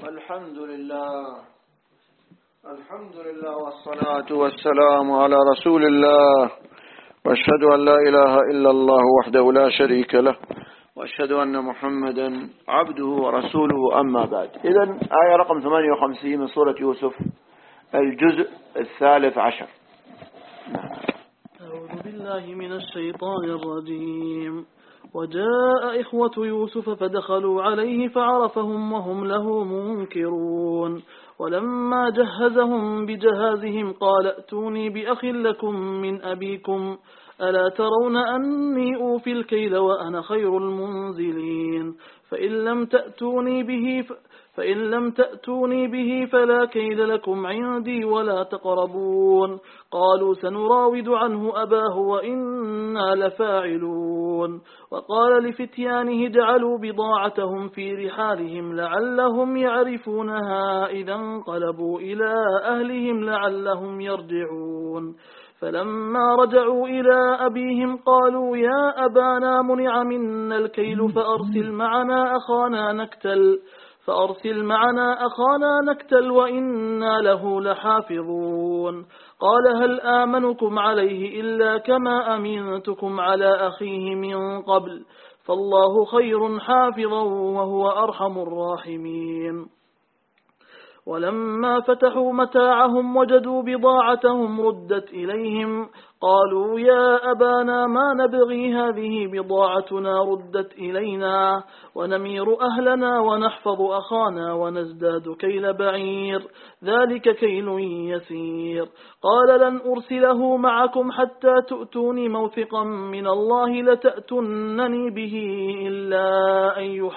الحمد لله والصلاة والسلام على رسول الله، وأشهد أن لا إله إلا الله وحده لا شريك له، وأشهد أن محمدا عبده ورسوله، أما بعد. إذن آية رقم 58 من سورة يوسف، الجزء 13. أعوذ بالله من الشيطان الرجيم. وجاء إخوة يوسف فدخلوا عليه فعرفهم وهم له منكرون. ولما جهزهم بجهازهم قال ائتوني بأخ لكم من أبيكم ألا ترون أني أوفي الكيل وأنا خير المنزلين فإن لم تأتوني به فلا كيل لكم عندي ولا تقربون. قالوا سنراود عنه أباه وإنا لفاعلون. وقال لفتيانه جعلوا بضاعتهم في رحالهم لعلهم يعرفونها إذا انقلبوا إلى أهلهم لعلهم يرجعون. فلما رجعوا إلى أبيهم قالوا يا أبانا منع منا الكيل فأرسل معنا أخانا نكتل وإنا له لحافظون. قال هل آمنكم عليه إلا كما أمنتكم على أخيه من قبل فالله خير حافظا وهو أرحم الراحمين. ولما فتحوا متاعهم وجدوا بضاعتهم ردت إليهم قالوا يا أبانا ما نبغي هذه بضاعتنا ردت إلينا ونمير أهلنا ونحفظ أخانا ونزداد كيل بعير ذلك كيل يسير. قال لن أرسله معكم حتى تؤتوني موثقا من الله لتأتنني به إلا أن